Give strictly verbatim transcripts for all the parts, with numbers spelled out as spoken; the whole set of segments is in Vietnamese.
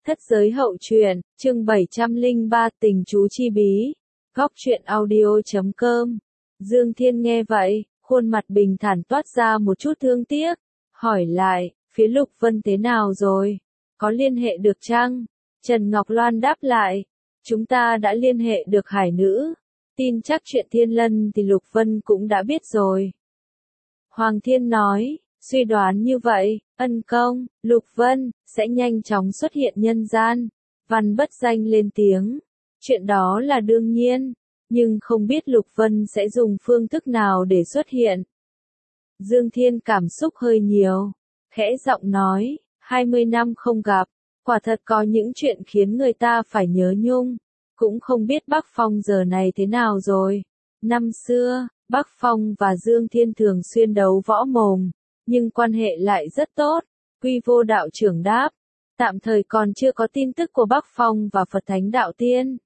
Thất giới hậu truyện, chương bảy trăm lẻ ba tình chú chi bí. Góc truyện audio chấm com. Dương Thiên nghe vậy, khuôn mặt bình thản toát ra một chút thương tiếc, hỏi lại, phía Lục Vân thế nào rồi? Có liên hệ được chăng? Trần Ngọc Loan đáp lại, chúng ta đã liên hệ được hải nữ. Tin chắc chuyện Thiên Lân thì Lục Vân cũng đã biết rồi. Hoàng Thiên nói, suy đoán như vậy, ân công, Lục Vân, sẽ nhanh chóng xuất hiện nhân gian. Văn Bất Danh lên tiếng, chuyện đó là đương nhiên, nhưng không biết Lục Vân sẽ dùng phương thức nào để xuất hiện. Dương Thiên cảm xúc hơi nhiều, khẽ giọng nói, hai mươi năm không gặp, quả thật có những chuyện khiến người ta phải nhớ nhung, cũng không biết Bắc Phong giờ này thế nào rồi. Năm xưa, Bắc Phong và Dương Thiên thường xuyên đấu võ mồm, nhưng quan hệ lại rất tốt. Quy Vô đạo trưởng đáp, tạm thời còn chưa có tin tức của Bắc Phong và Phật Thánh Đạo Tiên.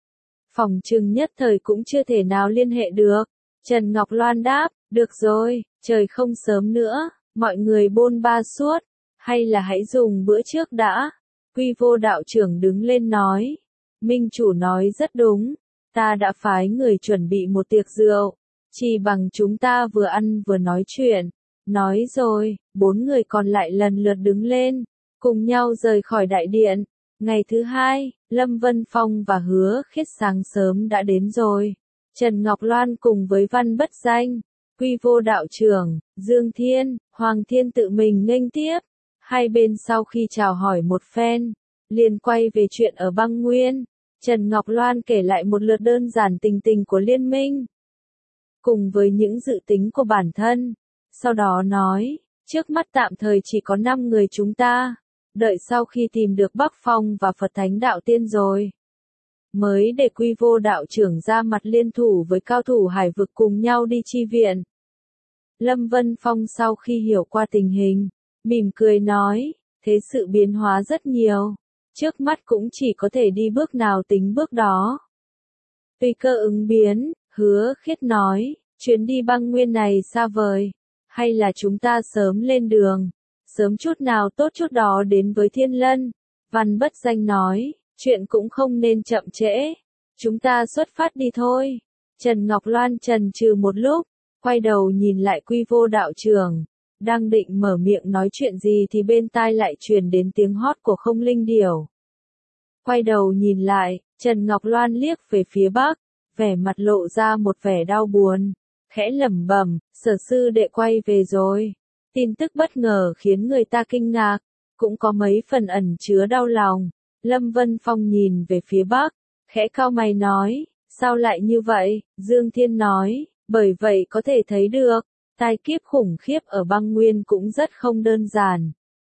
Phòng trừng nhất thời cũng chưa thể nào liên hệ được. Trần Ngọc Loan đáp, được rồi, trời không sớm nữa, mọi người bôn ba suốt, hay là hãy dùng bữa trước đã. Quy Vô đạo trưởng đứng lên nói, Minh chủ nói rất đúng, ta đã phái người chuẩn bị một tiệc rượu, chỉ bằng chúng ta vừa ăn vừa nói chuyện. Nói rồi, bốn người còn lại lần lượt đứng lên, cùng nhau rời khỏi đại điện. Ngày thứ hai, Lâm Vân Phong và Hứa Khiết sáng sớm đã đến rồi. Trần Ngọc Loan cùng với Văn Bất Danh, Quy Vô đạo trưởng, Dương Thiên, Hoàng Thiên tự mình nghênh tiếp. Hai bên sau khi chào hỏi một phen, liền quay về chuyện ở Băng Nguyên. Trần Ngọc Loan kể lại một lượt đơn giản tình tình của liên minh, cùng với những dự tính của bản thân. Sau đó nói, trước mắt tạm thời chỉ có năm người chúng ta, đợi sau khi tìm được Bắc Phong và Phật Thánh Đạo Tiên rồi, mới để Quy Vô đạo trưởng ra mặt liên thủ với cao thủ hải vực cùng nhau đi chi viện. Lâm Vân Phong sau khi hiểu qua tình hình, mỉm cười nói, thế sự biến hóa rất nhiều, trước mắt cũng chỉ có thể đi bước nào tính bước đó. Tùy cơ ứng biến, Hứa Khiết nói, chuyến đi Băng Nguyên này xa vời, hay là chúng ta sớm lên đường, sớm chút nào tốt chút đó đến với Thiên Lân. Văn Bất Danh nói, chuyện cũng không nên chậm trễ, chúng ta xuất phát đi thôi. Trần Ngọc Loan chần chừ một lúc, quay đầu nhìn lại Quy Vô đạo trưởng, đang định mở miệng nói chuyện gì thì bên tai lại truyền đến tiếng hót của Không Linh Điểu. Quay đầu nhìn lại, Trần Ngọc Loan liếc về phía bắc, vẻ mặt lộ ra một vẻ đau buồn, khẽ lẩm bẩm, Sở sư đệ quay về rồi. Tin tức bất ngờ khiến người ta kinh ngạc, cũng có mấy phần ẩn chứa đau lòng. Lâm Vân Phong nhìn về phía bắc, khẽ cau mày nói, sao lại như vậy? Dương Thiên nói, bởi vậy có thể thấy được, tai kiếp khủng khiếp ở Băng Nguyên cũng rất không đơn giản.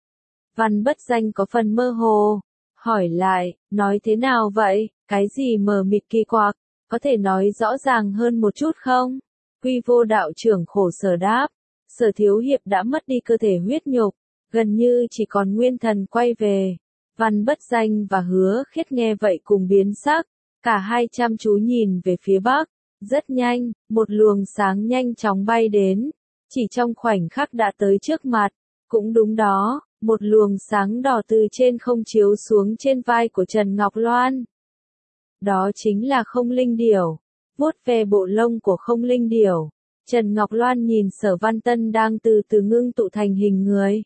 Văn Bất Danh có phần mơ hồ, hỏi lại, nói thế nào vậy, cái gì mờ mịt kỳ quặc, có thể nói rõ ràng hơn một chút không? Quy Vô đạo trưởng khổ sở đáp, Sở thiếu hiệp đã mất đi cơ thể huyết nhục, gần như chỉ còn nguyên thần quay về. Văn Bất Danh và Hứa Khiết nghe vậy cùng biến sắc, cả hai chăm chú nhìn về phía bắc. Rất nhanh, một luồng sáng nhanh chóng bay đến, chỉ trong khoảnh khắc đã tới trước mặt. Cũng đúng đó, một luồng sáng đỏ từ trên không chiếu xuống trên vai của Trần Ngọc Loan. Đó chính là Không Linh Điểu. Vuốt về bộ lông của Không Linh Điểu, Trần Ngọc Loan nhìn Sở Văn Tân đang từ từ ngưng tụ thành hình người.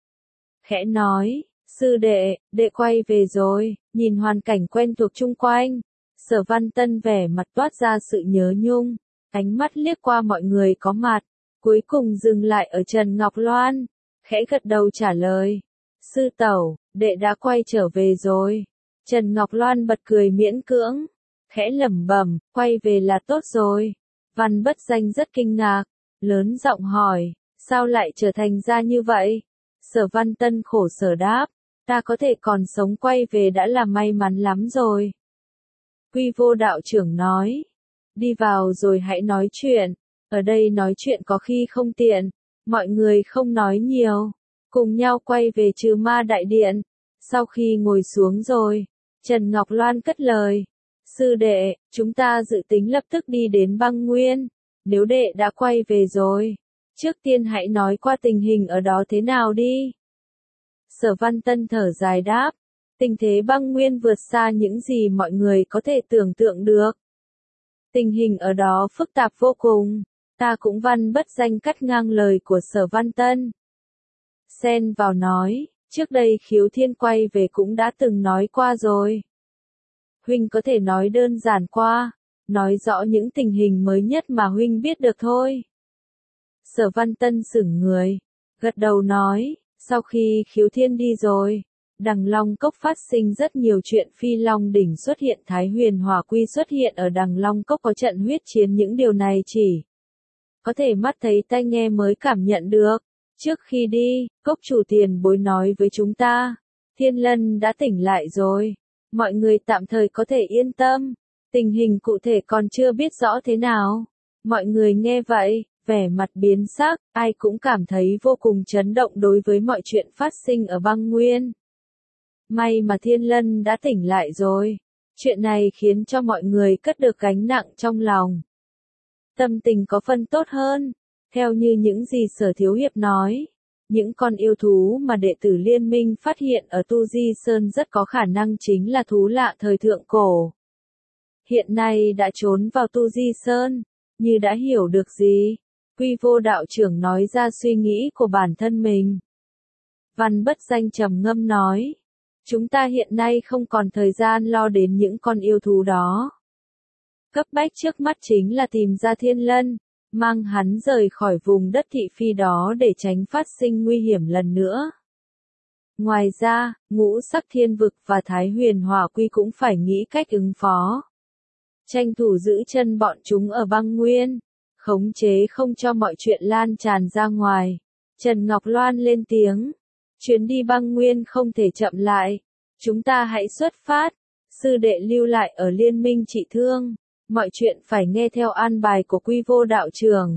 Khẽ nói, sư đệ, đệ quay về rồi. Nhìn hoàn cảnh quen thuộc chung quanh, Sở Văn Tân vẻ mặt toát ra sự nhớ nhung, ánh mắt liếc qua mọi người có mặt, cuối cùng dừng lại ở Trần Ngọc Loan, khẽ gật đầu trả lời, sư tẩu, đệ đã quay trở về rồi. Trần Ngọc Loan bật cười miễn cưỡng, khẽ lẩm bẩm, quay về là tốt rồi. Văn Bất Danh rất kinh ngạc, lớn giọng hỏi, sao lại trở thành ra như vậy? Sở Văn Tân khổ sở đáp, ta có thể còn sống quay về đã là may mắn lắm rồi. Quy Vô đạo trưởng nói, đi vào rồi hãy nói chuyện, ở đây nói chuyện có khi không tiện. Mọi người không nói nhiều, cùng nhau quay về Trừ Ma đại điện. Sau khi ngồi xuống rồi, Trần Ngọc Loan cất lời, sư đệ, chúng ta dự tính lập tức đi đến Băng Nguyên. Nếu đệ đã quay về rồi, trước tiên hãy nói qua tình hình ở đó thế nào đi. Sở Văn Tân thở dài đáp, Tình thế băng nguyên vượt xa những gì mọi người có thể tưởng tượng được. Tình hình ở đó phức tạp vô cùng. Ta cũng văn bất danh cắt ngang lời của Sở Văn Tân. Xen vào nói, trước đây Khiếu Thiên quay về cũng đã từng nói qua rồi. Huynh có thể nói đơn giản qua, nói rõ những tình hình mới nhất mà Huynh biết được thôi. Sở Văn Tân sững người, gật đầu nói, sau khi Khiếu Thiên đi rồi, Đằng Long Cốc phát sinh rất nhiều chuyện. Phi Long đỉnh xuất hiện, Thái Huyền Hỏa Quy xuất hiện, ở Đằng Long Cốc có trận huyết chiến. Những điều này chỉ có thể mắt thấy tai nghe mới cảm nhận được. Trước khi đi, Cốc chủ tiền bối nói với chúng ta, Thiên Lân đã tỉnh lại rồi. Mọi người tạm thời có thể yên tâm. Tình hình cụ thể còn chưa biết rõ thế nào. Mọi người nghe vậy, vẻ mặt biến sắc, ai cũng cảm thấy vô cùng chấn động đối với mọi chuyện phát sinh ở băng nguyên. May mà Thiên Lân đã tỉnh lại rồi. Chuyện này khiến cho mọi người cất được gánh nặng trong lòng. Tâm tình có phần tốt hơn. Theo như những gì Sở Thiếu Hiệp nói, những con yêu thú mà đệ tử liên minh phát hiện ở Tu Di Sơn rất có khả năng chính là thú lạ thời thượng cổ. Hiện nay đã trốn vào Tu Di Sơn, như đã hiểu được gì. Quy Vô đạo trưởng nói ra suy nghĩ của bản thân mình. Văn bất danh trầm ngâm nói, chúng ta hiện nay không còn thời gian lo đến những con yêu thú đó. Cấp bách trước mắt chính là tìm ra Thiên Lân, mang hắn rời khỏi vùng đất thị phi đó để tránh phát sinh nguy hiểm lần nữa. Ngoài ra, Ngũ Sắc Thiên Vực và Thái Huyền Hỏa Quy cũng phải nghĩ cách ứng phó. Tranh thủ giữ chân bọn chúng ở băng nguyên, khống chế không cho mọi chuyện lan tràn ra ngoài. Trần Ngọc Loan lên tiếng, chuyến đi băng nguyên không thể chậm lại, chúng ta hãy xuất phát, sư đệ lưu lại ở liên minh trị thương, mọi chuyện phải nghe theo an bài của Quy Vô đạo trưởng.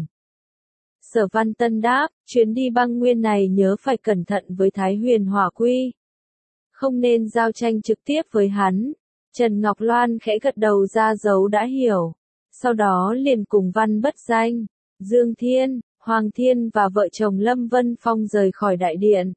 Sở Văn Tân đáp, chuyến đi băng nguyên này nhớ phải cẩn thận với Thái Huyền Hỏa Quy. Không nên giao tranh trực tiếp với hắn. Trần Ngọc Loan khẽ gật đầu ra dấu đã hiểu. Sau đó liền cùng Văn bất danh, Dương Thiên, Hoàng Thiên và vợ chồng Lâm Vân Phong rời khỏi đại điện.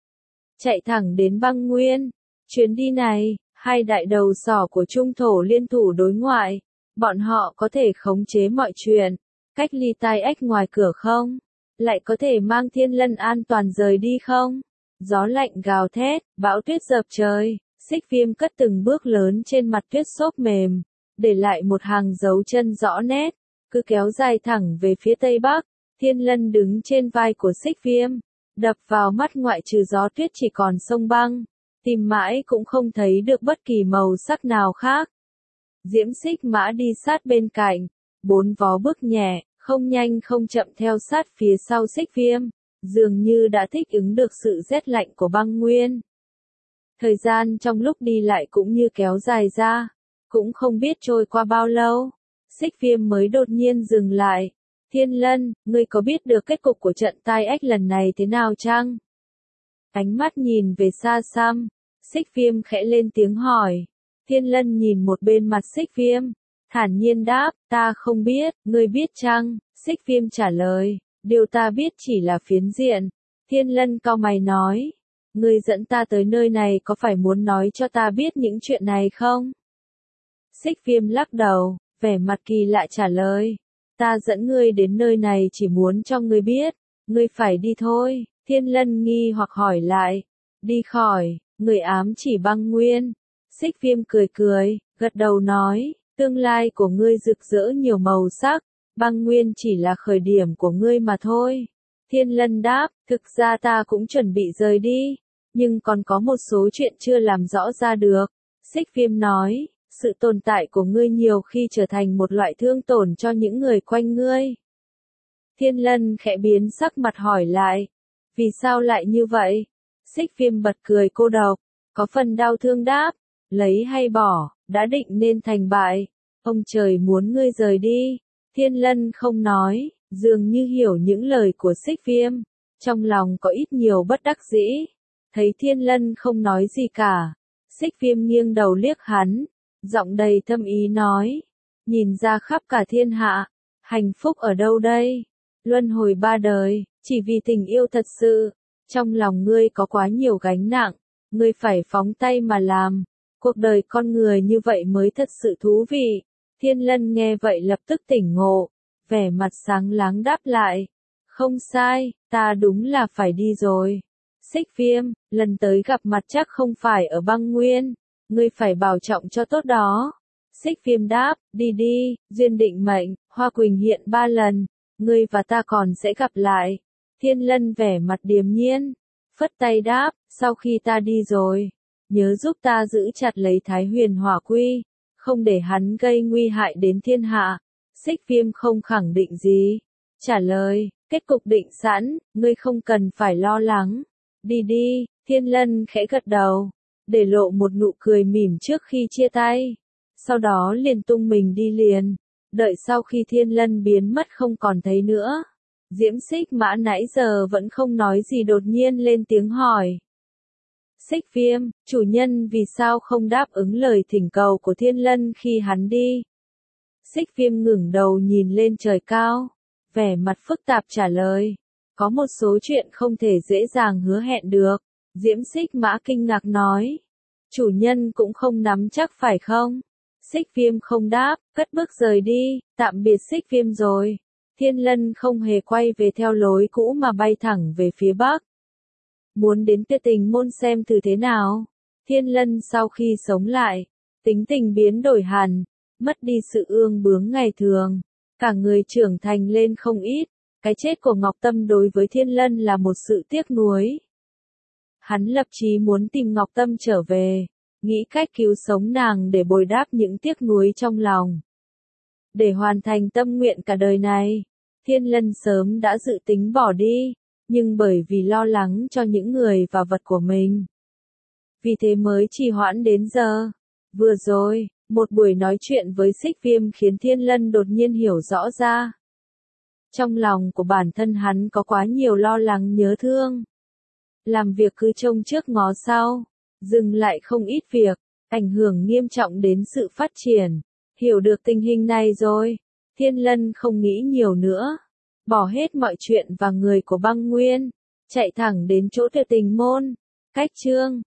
Chạy thẳng đến băng nguyên. Chuyến đi này, hai đại đầu sỏ của Trung Thổ liên thủ đối ngoại. Bọn họ có thể khống chế mọi chuyện. Cách ly tai ách ngoài cửa không? Lại có thể mang Thiên Lân an toàn rời đi không? Gió lạnh gào thét, bão tuyết dợp trời. Xích Viêm cất từng bước lớn trên mặt tuyết xốp mềm, để lại một hàng dấu chân rõ nét, cứ kéo dài thẳng về phía tây bắc. Thiên Lân đứng trên vai của Xích Viêm, đập vào mắt ngoại trừ gió tuyết chỉ còn sông băng, tìm mãi cũng không thấy được bất kỳ màu sắc nào khác. Diễm Xích Mã đi sát bên cạnh, bốn vó bước nhẹ, không nhanh không chậm theo sát phía sau Xích Viêm, dường như đã thích ứng được sự rét lạnh của băng nguyên. Thời gian trong lúc đi lại cũng như kéo dài ra, cũng không biết trôi qua bao lâu, Xích Viêm mới đột nhiên dừng lại. Thiên Lân, ngươi có biết được kết cục của trận tai ách lần này thế nào chăng? Ánh mắt nhìn về xa xăm, Xích Viêm khẽ lên tiếng hỏi. Thiên Lân nhìn một bên mặt Xích Viêm, thản nhiên đáp, ta không biết, ngươi biết chăng? Xích Viêm trả lời, điều ta biết chỉ là phiến diện. Thiên Lân cau mày nói, ngươi dẫn ta tới nơi này có phải muốn nói cho ta biết những chuyện này không? Xích Viêm lắc đầu, vẻ mặt kỳ lạ trả lời, ta dẫn ngươi đến nơi này chỉ muốn cho ngươi biết, ngươi phải đi thôi. Thiên Lân nghi hoặc hỏi lại, đi khỏi, người ám chỉ băng nguyên. Xích Viêm cười cười, gật đầu nói, tương lai của ngươi rực rỡ nhiều màu sắc, băng nguyên chỉ là khởi điểm của ngươi mà thôi. Thiên Lân đáp, thực ra ta cũng chuẩn bị rời đi, nhưng còn có một số chuyện chưa làm rõ ra được. Xích Viêm nói, sự tồn tại của ngươi nhiều khi trở thành một loại thương tổn cho những người quanh ngươi. Thiên Lân khẽ biến sắc mặt hỏi lại, vì sao lại như vậy? Xích Viêm bật cười cô độc, có phần đau thương đáp, lấy hay bỏ, đã định nên thành bại. Ông trời muốn ngươi rời đi. Thiên Lân không nói, dường như hiểu những lời của Xích Viêm, trong lòng có ít nhiều bất đắc dĩ. Thấy Thiên Lân không nói gì cả, Xích Viêm nghiêng đầu liếc hắn, giọng đầy thâm ý nói, nhìn ra khắp cả thiên hạ, hạnh phúc ở đâu đây? Luân hồi ba đời, chỉ vì tình yêu thật sự, trong lòng ngươi có quá nhiều gánh nặng, Ngươi phải phóng tay mà làm. Cuộc đời con người như vậy mới thật sự thú vị. Thiên Lân nghe vậy lập tức tỉnh ngộ, vẻ mặt sáng láng đáp lại. Không sai, ta đúng là phải đi rồi. Xích Viêm, lần tới gặp mặt chắc không phải ở băng nguyên. Ngươi phải bảo trọng cho tốt đó. Xích Viêm đáp, đi đi, duyên định mệnh, Hoa Quỳnh hiện ba lần. Ngươi và ta còn sẽ gặp lại. Thiên Lân vẻ mặt điềm nhiên, phất tay đáp, sau khi ta đi rồi, nhớ giúp ta giữ chặt lấy Thái Huyền Hỏa Quy, không để hắn gây nguy hại đến thiên hạ. Xích Viêm không khẳng định gì, trả lời, kết cục định sẵn, ngươi không cần phải lo lắng. Đi đi, Thiên Lân khẽ gật đầu, để lộ một nụ cười mỉm trước khi chia tay, sau đó liền tung mình đi liền. Đợi sau khi Thiên Lân biến mất không còn thấy nữa, Diễm Xích Mã nãy giờ vẫn không nói gì đột nhiên lên tiếng hỏi. Xích Viêm, chủ nhân vì sao không đáp ứng lời thỉnh cầu của Thiên Lân khi hắn đi? Xích Viêm ngẩng đầu nhìn lên trời cao, vẻ mặt phức tạp trả lời. Có một số chuyện không thể dễ dàng hứa hẹn được. Diễm Xích Mã kinh ngạc nói. Chủ nhân cũng không nắm chắc phải không? Xích Viêm không đáp, cất bước rời đi, tạm biệt Xích Viêm rồi. Thiên Lân không hề quay về theo lối cũ mà bay thẳng về phía bắc. Muốn đến Tuyệt Tình Môn xem thử thế nào. Thiên Lân sau khi sống lại, tính tình biến đổi hẳn, mất đi sự ương bướng ngày thường, cả người trưởng thành lên không ít. Cái chết của Ngọc Tâm đối với Thiên Lân là một sự tiếc nuối. Hắn lập chí muốn tìm Ngọc Tâm trở về, nghĩ cách cứu sống nàng để bồi đáp những tiếc nuối trong lòng. Để hoàn thành tâm nguyện cả đời này, Thiên Lân sớm đã dự tính bỏ đi, nhưng bởi vì lo lắng cho những người và vật của mình, vì thế mới trì hoãn đến giờ. Vừa rồi, một buổi nói chuyện với Xích Viêm khiến Thiên Lân đột nhiên hiểu rõ ra. Trong lòng của bản thân hắn có quá nhiều lo lắng nhớ thương. Làm việc cứ trông trước ngó sau, dừng lại không ít việc, ảnh hưởng nghiêm trọng đến sự phát triển. Hiểu được tình hình này rồi, Thiên Lân không nghĩ nhiều nữa, bỏ hết mọi chuyện và người của băng nguyên, chạy thẳng đến chỗ Tuyệt Tình Môn. Cách chương